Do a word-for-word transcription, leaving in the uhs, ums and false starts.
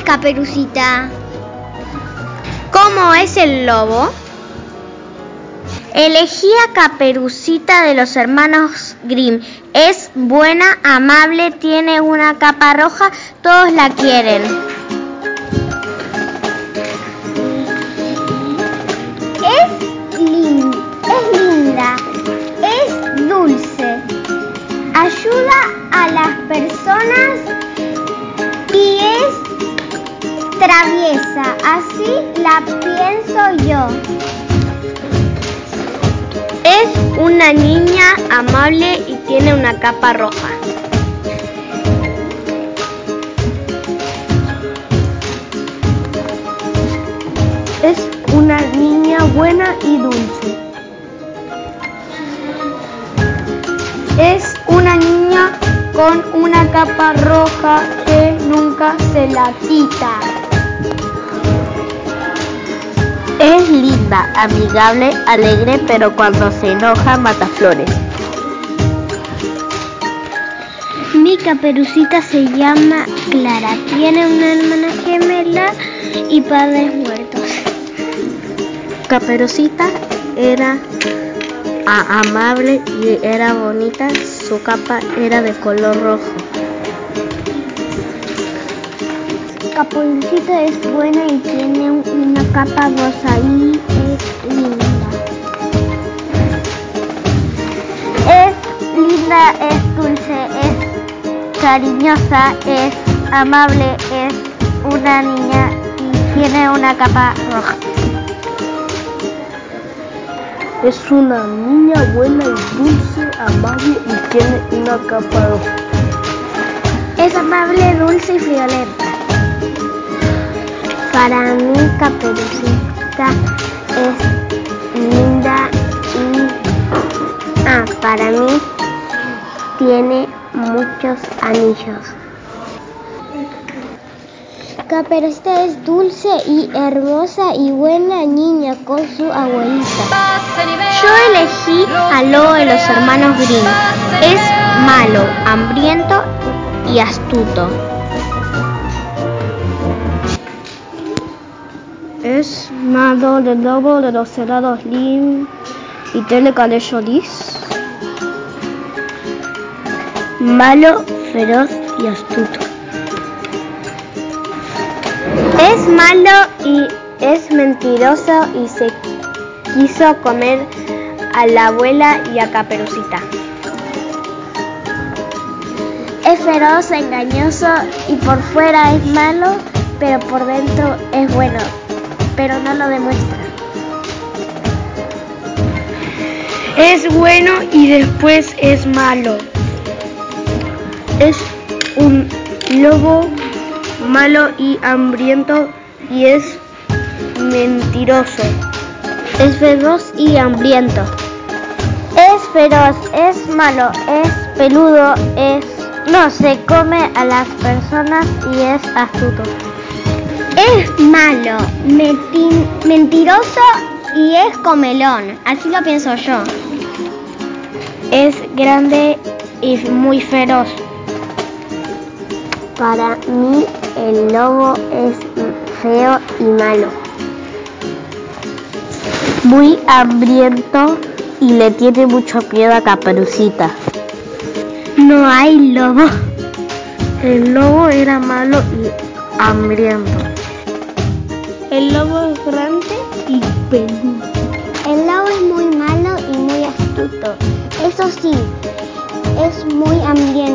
sabes, Caperucita? ¿Cómo es el lobo? Elegí a Caperucita de los hermanos Grimm. Es buena, amable, tiene una capa roja, todos la quieren. Es, lin- es linda, es dulce, ayuda a las personas y es traviesa, así la pienso yo. Es una niña amable y tiene una capa roja. Es una niña buena y dulce. Es una niña con una capa roja que nunca se la quita. Es linda, amigable, alegre, pero cuando se enoja mata flores. Mi Caperucita se llama Clara, tiene una hermana gemela y padres muertos. Caperucita era a- amable y era bonita, su capa era de color rojo. Caperucita es buena y tiene una capa rosa y es linda. Es linda, es dulce, es cariñosa, es amable, es una niña y tiene una capa roja. Es una niña buena y dulce, amable y tiene una capa roja. Es amable, dulce y friolenta. Para mí, Caperucita es linda y ah, para mí tiene muchos anillos. Caperucita es dulce y hermosa y buena niña con su abuelita. Yo elegí al lobo de los hermanos Grimm. Es malo, hambriento y astuto. Es malo del lobo de los hermanos Grimm y tiene cabello gris. Malo, feroz y astuto. Es malo y es mentiroso y se quiso comer a la abuela y a Caperucita. Es feroz, engañoso y por fuera es malo, pero por dentro es bueno, pero no lo demuestra. Es bueno y después es malo. Es un lobo malo y hambriento y es mentiroso. Es feroz y hambriento. Es feroz, es malo, es peludo, es no se come a las personas y es astuto. Es malo, menti- mentiroso y es comelón, así lo pienso yo. Es grande y muy feroz. Para mí el lobo es feo y malo. Muy hambriento y le tiene mucho miedo a Caperucita. No hay lobo. El lobo era malo y hambriento. El lobo es grande y peludo. El lobo es muy malo y muy astuto. Eso sí, es muy hambriento.